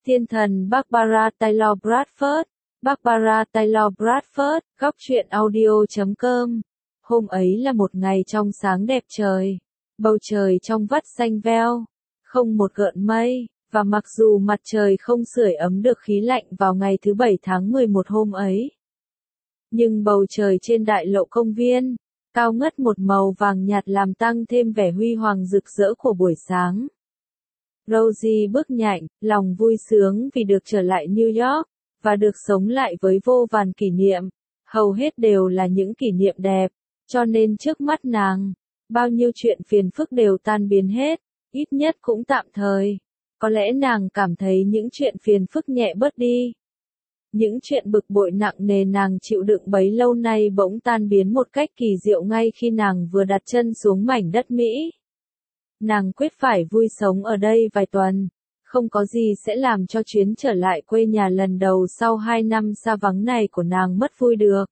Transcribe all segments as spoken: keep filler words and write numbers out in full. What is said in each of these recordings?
Thiên thần Barbara Taylor Bradford, Barbara Taylor Bradford, góc truyện audio chấm com. Hôm ấy là một ngày trong sáng đẹp trời, bầu trời trong vắt xanh veo, không một gợn mây, và mặc dù mặt trời không sưởi ấm được khí lạnh vào ngày thứ bảy tháng mười một hôm ấy, nhưng bầu trời trên đại lộ công viên, cao ngất một màu vàng nhạt làm tăng thêm vẻ huy hoàng rực rỡ của buổi sáng. Rosie bước nhạnh, lòng vui sướng vì được trở lại New York, và được sống lại với vô vàn kỷ niệm, hầu hết đều là những kỷ niệm đẹp, cho nên trước mắt nàng, bao nhiêu chuyện phiền phức đều tan biến hết, ít nhất cũng tạm thời. Có lẽ nàng cảm thấy những chuyện phiền phức nhẹ bớt đi. Những chuyện bực bội nặng nề nàng chịu đựng bấy lâu nay bỗng tan biến một cách kỳ diệu ngay khi nàng vừa đặt chân xuống mảnh đất Mỹ. Nàng quyết phải vui sống ở đây vài tuần, không có gì sẽ làm cho chuyến trở lại quê nhà lần đầu sau hai năm xa vắng này của nàng mất vui được.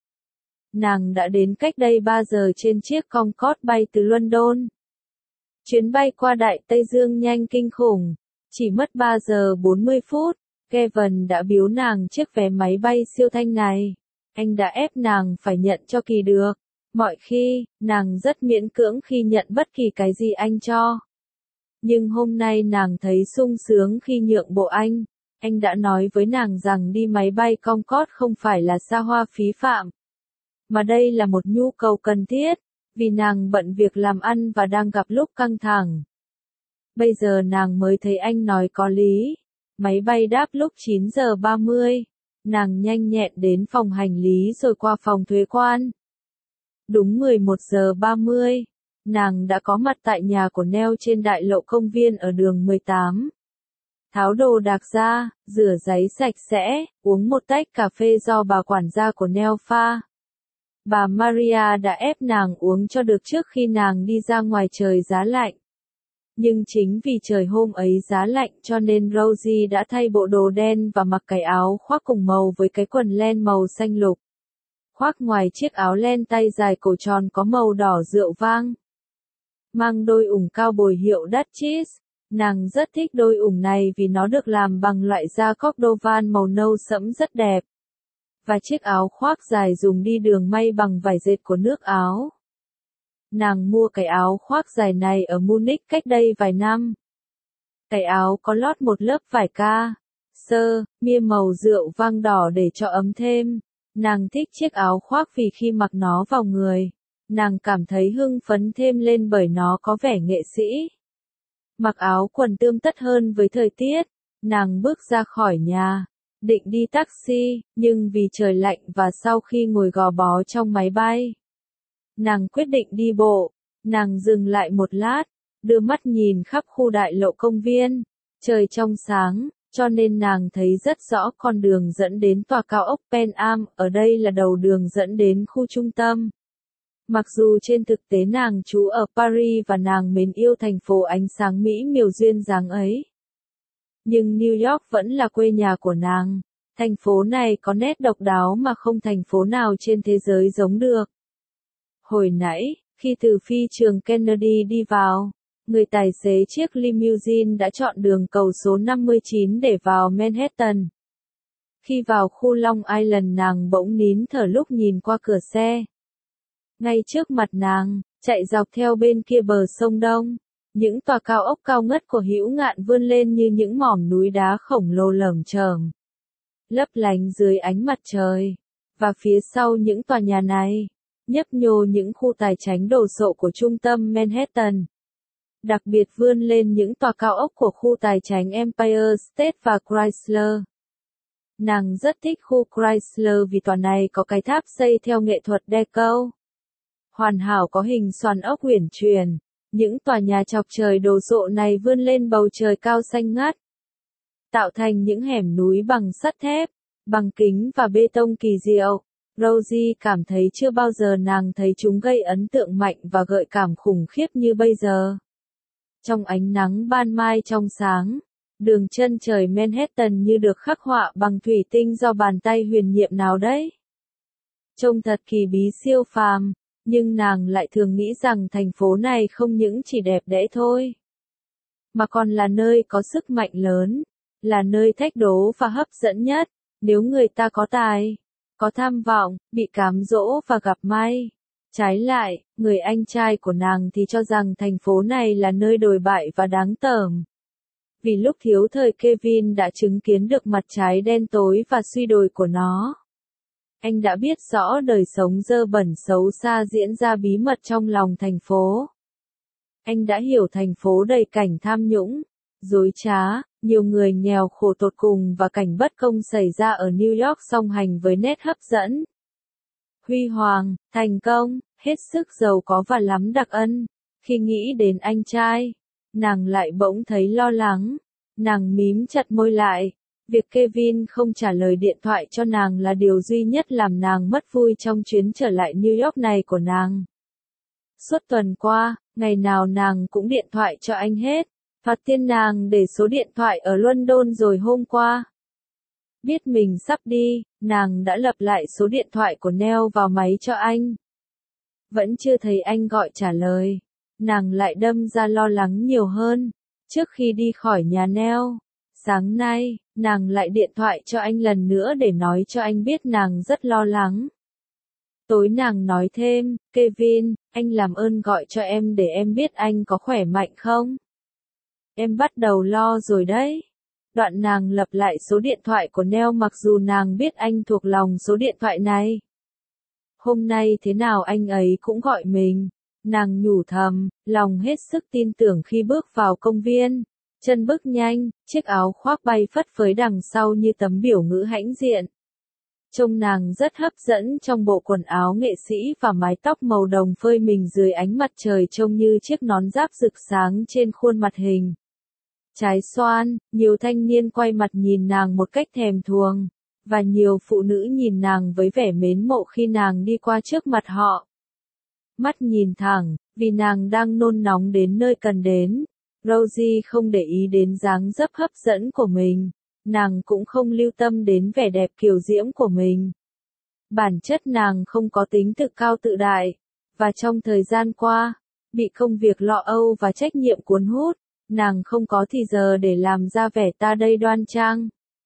Nàng đã đến cách đây ba giờ trên chiếc Concorde bay từ London. Chuyến bay qua Đại Tây Dương nhanh kinh khủng, chỉ mất ba giờ bốn mươi phút. Kevin đã biếu nàng chiếc vé máy bay siêu thanh này. Anh đã ép nàng phải nhận cho kỳ được. Mọi khi, nàng rất miễn cưỡng khi nhận bất kỳ cái gì anh cho. Nhưng hôm nay nàng thấy sung sướng khi nhượng bộ anh. Anh đã nói với nàng rằng đi máy bay Concorde không phải là xa hoa phí phạm, mà đây là một nhu cầu cần thiết, vì nàng bận việc làm ăn và đang gặp lúc căng thẳng. Bây giờ nàng mới thấy anh nói có lý. Máy bay đáp lúc chín giờ ba mươi. Nàng nhanh nhẹn đến phòng hành lý rồi qua phòng thuế quan. Đúng mười một giờ ba mươi, nàng đã có mặt tại nhà của Neil trên đại lộ công viên ở đường mười tám. Tháo đồ đạc ra, rửa giấy sạch sẽ, uống một tách cà phê do bà quản gia của Neil pha. Bà Maria đã ép nàng uống cho được trước khi nàng đi ra ngoài trời giá lạnh. Nhưng chính vì trời hôm ấy giá lạnh cho nên Rosie đã thay bộ đồ đen và mặc cái áo khoác cùng màu với cái quần len màu xanh lục. Khoác ngoài chiếc áo len tay dài cổ tròn có màu đỏ rượu vang. Mang đôi ủng cao bồi hiệu Duchess. Nàng rất thích đôi ủng này vì nó được làm bằng loại da Cordovan màu nâu sẫm rất đẹp. Và chiếc áo khoác dài dùng đi đường may bằng vải dệt của nước Áo. Nàng mua cái áo khoác dài này ở Munich cách đây vài năm. Cái áo có lót một lớp vải ca, sơ, mia màu rượu vang đỏ để cho ấm thêm. Nàng thích chiếc áo khoác vì khi mặc nó vào người, nàng cảm thấy hưng phấn thêm lên bởi nó có vẻ nghệ sĩ. Mặc áo quần tươm tất hơn với thời tiết, nàng bước ra khỏi nhà, định đi taxi, nhưng vì trời lạnh và sau khi ngồi gò bó trong máy bay, nàng quyết định đi bộ. Nàng dừng lại một lát, đưa mắt nhìn khắp khu đại lộ công viên. Trời trong sáng, cho nên nàng thấy rất rõ con đường dẫn đến tòa cao ốc Pan Am, ở đây là đầu đường dẫn đến khu trung tâm. Mặc dù trên thực tế nàng trú ở Paris và nàng mến yêu thành phố ánh sáng Mỹ miều duyên dáng ấy, nhưng New York vẫn là quê nhà của nàng. Thành phố này có nét độc đáo mà không thành phố nào trên thế giới giống được. Hồi nãy, khi từ phi trường Kennedy đi vào, người tài xế chiếc limousine đã chọn đường cầu số năm mươi chín để vào Manhattan. Khi vào khu Long Island nàng bỗng nín thở lúc nhìn qua cửa xe. Ngay trước mặt nàng, chạy dọc theo bên kia bờ sông Đông, những tòa cao ốc cao ngất của Hữu Ngạn vươn lên như những mỏm núi đá khổng lồ lởm chởm, lấp lánh dưới ánh mặt trời. Và phía sau những tòa nhà này, nhấp nhô những khu tài chánh đồ sộ của trung tâm Manhattan. Đặc biệt vươn lên những tòa cao ốc của khu tài chánh Empire State và Chrysler. Nàng rất thích khu Chrysler vì tòa này có cái tháp xây theo nghệ thuật Deco hoàn hảo có hình xoàn ốc uyển chuyển. Những tòa nhà chọc trời đồ sộ này vươn lên bầu trời cao xanh ngắt, tạo thành những hẻm núi bằng sắt thép, bằng kính và bê tông kỳ diệu. Rosie cảm thấy chưa bao giờ nàng thấy chúng gây ấn tượng mạnh và gợi cảm khủng khiếp như bây giờ. Trong ánh nắng ban mai trong sáng, đường chân trời Manhattan như được khắc họa bằng thủy tinh do bàn tay huyền nhiệm nào đấy. Trông thật kỳ bí siêu phàm, nhưng nàng lại thường nghĩ rằng thành phố này không những chỉ đẹp đẽ thôi, mà còn là nơi có sức mạnh lớn. là nơi thách đố và hấp dẫn nhất. Nếu người ta có tài, có tham vọng, bị cám dỗ và gặp may. Trái lại, người anh trai của nàng thì cho rằng thành phố này là nơi đồi bại và đáng tởm. Vì lúc thiếu thời Kevin đã chứng kiến được mặt trái đen tối và suy đồi của nó. Anh đã biết rõ đời sống dơ bẩn xấu xa diễn ra bí mật trong lòng thành phố. Anh đã hiểu thành phố đầy cảnh tham nhũng, dối trá, nhiều người nghèo khổ tột cùng và cảnh bất công xảy ra ở New York song hành với nét hấp dẫn. Huy hoàng, thành công, hết sức giàu có và lắm đặc ân. Khi nghĩ đến anh trai, nàng lại bỗng thấy lo lắng. Nàng mím chặt môi lại. Việc Kevin không trả lời điện thoại cho nàng là điều duy nhất làm nàng mất vui trong chuyến trở lại New York này của nàng. Suốt tuần qua, ngày nào nàng cũng điện thoại cho anh hết. Phạt tiên nàng để số điện thoại ở London rồi hôm qua. Biết mình sắp đi, nàng đã lập lại số điện thoại của Neil vào máy cho anh. Vẫn chưa thấy anh gọi trả lời. Nàng lại đâm ra lo lắng nhiều hơn. Trước khi đi khỏi nhà Neil, sáng nay, nàng lại điện thoại cho anh lần nữa để nói cho anh biết nàng rất lo lắng. Tối nàng nói thêm, Kevin, anh làm ơn gọi cho em để em biết anh có khỏe mạnh không? Em bắt đầu lo rồi đấy. Đoạn nàng lập lại số điện thoại của Neil mặc dù nàng biết anh thuộc lòng số điện thoại này. Hôm nay thế nào anh ấy cũng gọi mình. Nàng nhủ thầm, lòng hết sức tin tưởng khi bước vào công viên. Chân bước nhanh, chiếc áo khoác bay phất phới đằng sau như tấm biểu ngữ hãnh diện. Trông nàng rất hấp dẫn trong bộ quần áo nghệ sĩ và mái tóc màu đồng phơi mình dưới ánh mặt trời trông như chiếc nón giáp rực sáng trên khuôn mặt hình. Trái xoan, nhiều thanh niên quay mặt nhìn nàng một cách thèm thuồng, và nhiều phụ nữ nhìn nàng với vẻ mến mộ khi nàng đi qua trước mặt họ. Mắt nhìn thẳng, vì nàng đang nôn nóng đến nơi cần đến. Rosie không để ý đến dáng dấp hấp dẫn của mình, nàng cũng không lưu tâm đến vẻ đẹp kiều diễm của mình. Bản chất nàng không có tính tự cao tự đại, và trong thời gian qua, bị công việc lo âu và trách nhiệm cuốn hút, nàng không có thì giờ để làm ra vẻ ta đây đoan trang.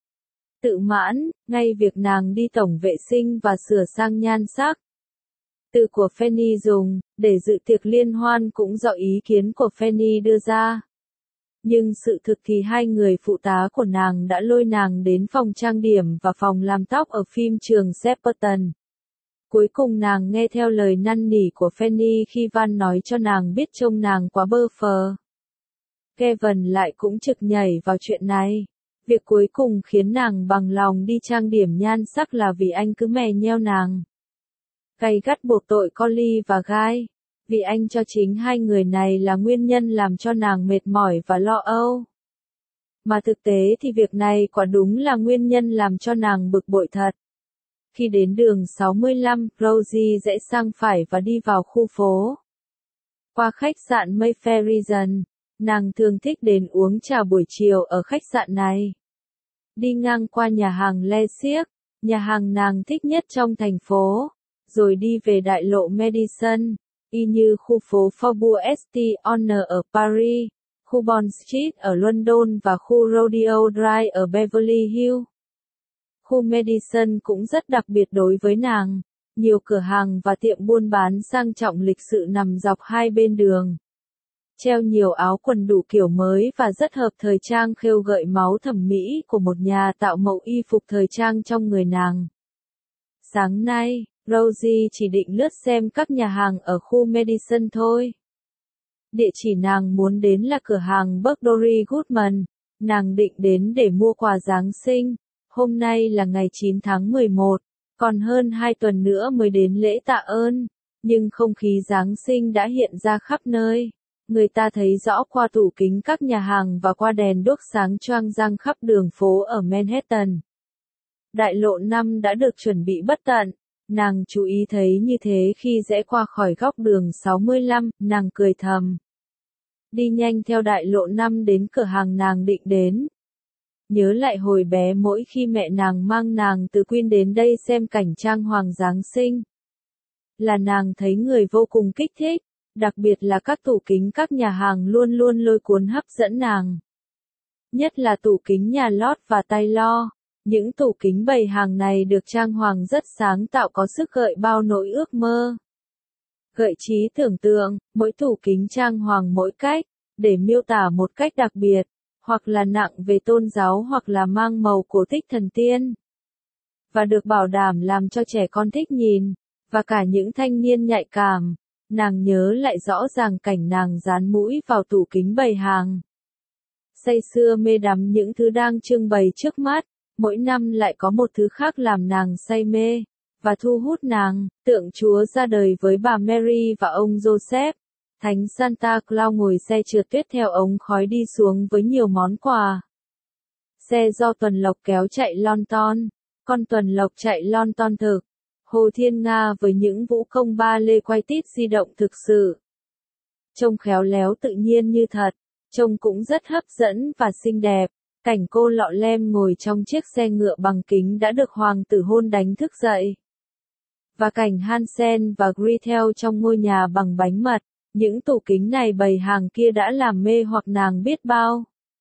Tự mãn, ngay việc nàng đi tổng vệ sinh và sửa sang nhan sắc. Từ của Fanny dùng, để dự tiệc liên hoan cũng do ý kiến của Fanny đưa ra. Nhưng sự thực thì hai người phụ tá của nàng đã lôi nàng đến phòng trang điểm và phòng làm tóc ở phim trường Shepperton. Cuối cùng nàng nghe theo lời năn nỉ của Fanny khi Van nói cho nàng biết trông nàng quá bơ phờ. Kevin lại cũng trực nhảy vào chuyện này. Việc cuối cùng khiến nàng bằng lòng đi trang điểm nhan sắc là vì anh cứ mè nheo nàng. Gay gắt buộc tội Collie và Guy, vì anh cho chính hai người này là nguyên nhân làm cho nàng mệt mỏi và lo âu. Mà thực tế thì việc này quả đúng là nguyên nhân làm cho nàng bực bội thật. Khi đến đường sáu mươi lăm, Rosie rẽ sang phải và đi vào khu phố. Qua khách sạn Mayfair Regency, nàng thường thích đến uống trà buổi chiều ở khách sạn này. Đi ngang qua nhà hàng Le Cirque, nhà hàng nàng thích nhất trong thành phố, rồi đi về đại lộ Madison, y như khu phố Faubourg Saint-Honoré ở Paris, khu Bond Street ở London và khu Rodeo Drive ở Beverly Hills. Khu Madison cũng rất đặc biệt đối với nàng, nhiều cửa hàng và tiệm buôn bán sang trọng lịch sự nằm dọc hai bên đường. Treo nhiều áo quần đủ kiểu mới và rất hợp thời trang khêu gợi máu thẩm mỹ của một nhà tạo mẫu y phục thời trang trong người nàng. Sáng nay, Rosie chỉ định lướt xem các nhà hàng ở khu Madison thôi. Địa chỉ nàng muốn đến là cửa hàng Burberry Goodman, nàng định đến để mua quà Giáng sinh. Hôm nay là ngày chín tháng mười một, còn hơn hai tuần nữa mới đến lễ tạ ơn, nhưng không khí Giáng sinh đã hiện ra khắp nơi. Người ta thấy rõ qua tủ kính các nhà hàng và qua đèn đuốc sáng choang rang khắp đường phố ở Manhattan. Đại lộ năm đã được chuẩn bị bất tận, nàng chú ý thấy như thế khi rẽ qua khỏi góc đường sáu mươi lăm, nàng cười thầm. Đi nhanh theo đại lộ năm đến cửa hàng nàng định đến. Nhớ lại hồi bé mỗi khi mẹ nàng mang nàng từ Queen đến đây xem cảnh trang hoàng Giáng sinh. Là nàng thấy người vô cùng kích thích, đặc biệt là các tủ kính các nhà hàng luôn luôn lôi cuốn hấp dẫn nàng. nhất là tủ kính nhà lót và Taylor. Những tủ kính bày hàng này được trang hoàng rất sáng tạo, có sức gợi bao nỗi ước mơ. Gợi trí tưởng tượng, mỗi tủ kính trang hoàng mỗi cách, để miêu tả một cách đặc biệt, hoặc là nặng về tôn giáo hoặc là mang màu cổ tích thần tiên. Và được bảo đảm làm cho trẻ con thích nhìn, và cả những thanh niên nhạy cảm. Nàng nhớ lại rõ ràng cảnh nàng dán mũi vào tủ kính bày hàng. Say sưa mê đắm những thứ đang trưng bày trước mắt, mỗi năm lại có một thứ khác làm nàng say mê, và thu hút nàng. Tượng Chúa ra đời với bà Mary và ông Joseph. Thánh Santa Claus ngồi xe trượt tuyết theo ống khói đi xuống với nhiều món quà. Xe do tuần lộc kéo chạy lon ton, con tuần lộc chạy lon ton thực. Hồ Thiên Nga với những vũ công ba lê quay tít di động thực sự. Trông khéo léo tự nhiên như thật, trông cũng rất hấp dẫn và xinh đẹp. Cảnh cô lọ lem ngồi trong chiếc xe ngựa bằng kính đã được hoàng tử hôn đánh thức dậy. Và cảnh Hansen và Gretel trong ngôi nhà bằng bánh mật, những tủ kính này bày hàng kia đã làm mê hoặc nàng biết bao.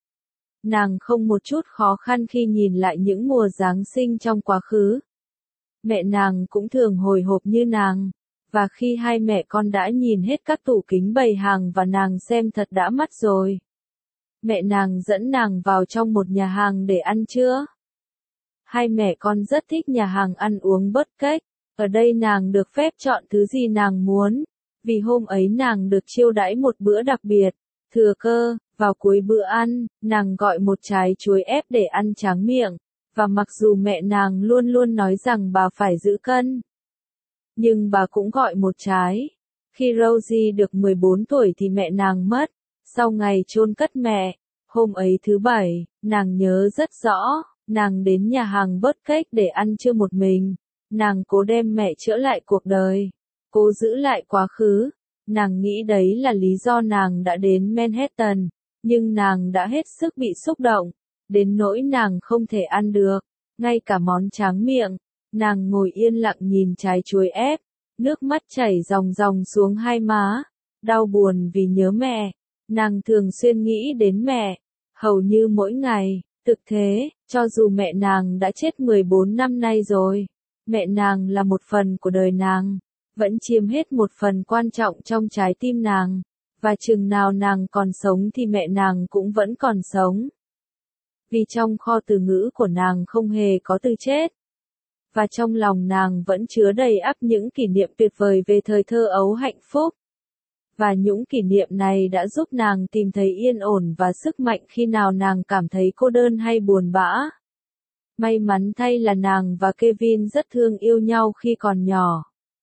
Nàng không một chút khó khăn khi nhìn lại những mùa Giáng sinh trong quá khứ. Mẹ nàng cũng thường hồi hộp như nàng, và khi hai mẹ con đã nhìn hết các tủ kính bày hàng và nàng xem thật đã mắt rồi. Mẹ nàng dẫn nàng vào trong một nhà hàng để ăn trưa. Hai mẹ con rất thích nhà hàng ăn uống bất cách, ở đây nàng được phép chọn thứ gì nàng muốn, vì hôm ấy nàng được chiêu đãi một bữa đặc biệt. Thừa cơ, vào cuối bữa ăn, nàng gọi một trái chuối ép để ăn tráng miệng. Và mặc dù mẹ nàng luôn luôn nói rằng bà phải giữ cân, nhưng bà cũng gọi một trái. Khi Rosie được mười bốn tuổi thì mẹ nàng mất, sau ngày chôn cất mẹ. Hôm ấy thứ bảy, nàng nhớ rất rõ, nàng đến nhà hàng Burkett để ăn trưa một mình. Nàng cố đem mẹ chữa lại cuộc đời, cố giữ lại quá khứ. Nàng nghĩ đấy là lý do nàng đã đến Manhattan, nhưng nàng đã hết sức bị xúc động, đến nỗi nàng không thể ăn được, ngay cả món tráng miệng. Nàng ngồi yên lặng nhìn trái chuối ép, nước mắt chảy ròng ròng xuống hai má, đau buồn vì nhớ mẹ. Nàng thường xuyên nghĩ đến mẹ, hầu như mỗi ngày. Thực thế, cho dù mẹ nàng đã chết mười bốn năm nay rồi, mẹ nàng là một phần của đời nàng, vẫn chiếm hết một phần quan trọng trong trái tim nàng, và chừng nào nàng còn sống thì mẹ nàng cũng vẫn còn sống. Vì trong kho từ ngữ của nàng không hề có từ chết, và trong lòng nàng vẫn chứa đầy ắp những kỷ niệm tuyệt vời về thời thơ ấu hạnh phúc. Và những kỷ niệm này đã giúp nàng tìm thấy yên ổn và sức mạnh khi nào nàng cảm thấy cô đơn hay buồn bã. May mắn thay là nàng và Kevin rất thương yêu nhau khi còn nhỏ.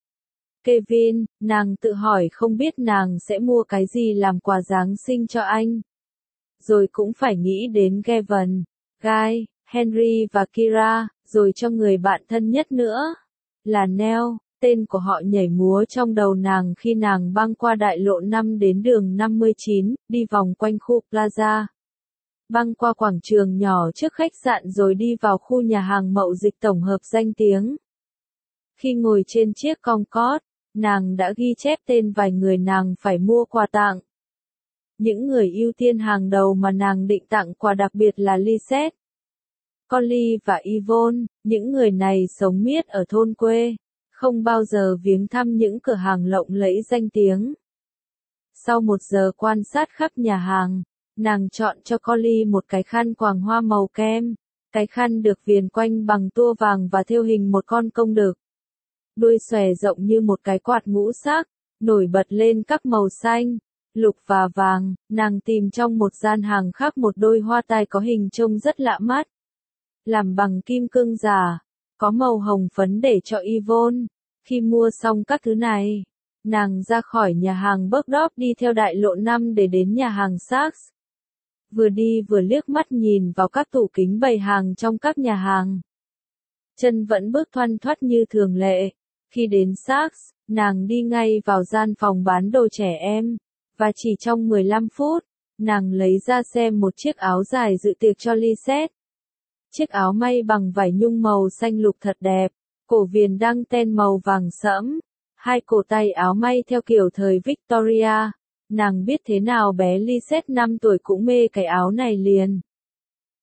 Kevin, nàng tự hỏi không biết nàng sẽ mua cái gì làm quà Giáng sinh cho anh. Rồi cũng phải nghĩ đến Gavin, Guy, Henry và Kira, rồi cho người bạn thân nhất nữa, là Nell. Tên của họ nhảy múa trong đầu nàng khi nàng băng qua đại lộ năm đến đường năm mươi chín, đi vòng quanh khu Plaza. Băng qua quảng trường nhỏ trước khách sạn rồi đi vào khu nhà hàng mậu dịch tổng hợp danh tiếng. Khi ngồi trên chiếc Concorde, nàng đã ghi chép tên vài người nàng phải mua quà tặng. Những người ưu tiên hàng đầu mà nàng định tặng quà đặc biệt là Lisette, Collie và Yvonne. Những người này sống miết ở thôn quê, không bao giờ viếng thăm những cửa hàng lộng lẫy danh tiếng. Sau một giờ quan sát khắp nhà hàng, nàng chọn cho Collie một cái khăn quàng hoa màu kem. Cái khăn được viền quanh bằng tua vàng và thêu hình một con công đực. Đuôi xòe rộng như một cái quạt ngũ sắc, nổi bật lên các màu xanh, lục và vàng. Nàng tìm trong một gian hàng khác một đôi hoa tai có hình trông rất lạ mắt, làm bằng kim cương giả, có màu hồng phấn để cho Yvonne. Khi mua xong các thứ này, nàng ra khỏi nhà hàng Bergdorf đi theo đại lộ năm để đến nhà hàng Saks. Vừa đi vừa liếc mắt nhìn vào các tủ kính bày hàng trong các nhà hàng. Chân vẫn bước thoăn thoắt như thường lệ. Khi đến Saks, nàng đi ngay vào gian phòng bán đồ trẻ em, và chỉ trong mười lăm phút, nàng lấy ra xem một chiếc áo dài dự tiệc cho Lisette. Chiếc áo may bằng vải nhung màu xanh lục thật đẹp, cổ viền đăng ten màu vàng sẫm, hai cổ tay áo may theo kiểu thời Victoria. Nàng biết thế nào bé Lisette năm tuổi cũng mê cái áo này liền.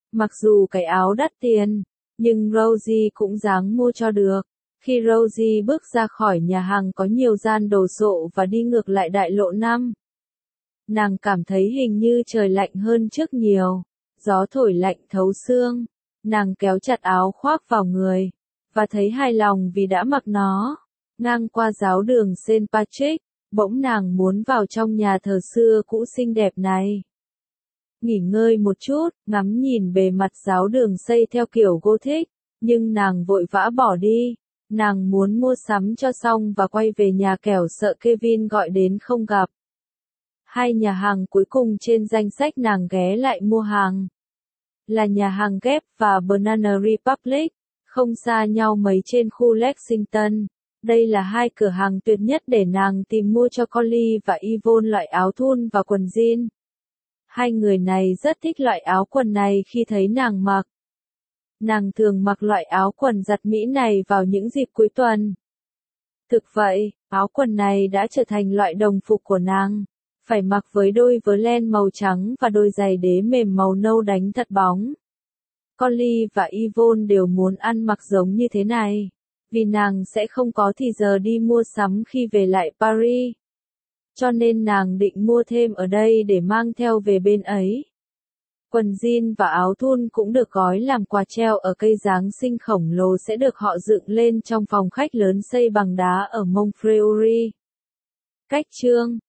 Mặc dù cái áo đắt tiền, nhưng Rosie cũng dáng mua cho được. Khi Rosie bước ra khỏi nhà hàng có nhiều gian đồ sộ và đi ngược lại đại lộ năm, nàng cảm thấy hình như trời lạnh hơn trước nhiều. Gió thổi lạnh thấu xương. Nàng kéo chặt áo khoác vào người, và thấy hài lòng vì đã mặc nó. Ngang qua giáo đường Saint Patrick, bỗng nàng muốn vào trong nhà thờ xưa cũ xinh đẹp này. Nghỉ ngơi một chút, ngắm nhìn bề mặt giáo đường xây theo kiểu Gothic, nhưng nàng vội vã bỏ đi. Nàng muốn mua sắm cho xong và quay về nhà kẻo sợ Kevin gọi đến không gặp. Hai nhà hàng cuối cùng trên danh sách nàng ghé lại mua hàng là nhà hàng Gap và Banana Republic, không xa nhau mấy trên khu Lexington. Đây là hai cửa hàng tuyệt nhất để nàng tìm mua cho Collie và Yvonne loại áo thun và quần jean. Hai người này rất thích loại áo quần này khi thấy nàng mặc. Nàng thường mặc loại áo quần giặt Mỹ này vào những dịp cuối tuần. Thực vậy, áo quần này đã trở thành loại đồng phục của nàng. Phải mặc với đôi vớ len màu trắng và đôi giày đế mềm màu nâu đánh thật bóng. Collie và Yvonne đều muốn ăn mặc giống như thế này, vì nàng sẽ không có thì giờ đi mua sắm khi về lại Paris. Cho nên nàng định mua thêm ở đây để mang theo về bên ấy. Quần jean và áo thun cũng được gói làm quà treo ở cây Giáng sinh khổng lồ sẽ được họ dựng lên trong phòng khách lớn xây bằng đá ở Montfleury. Cách chương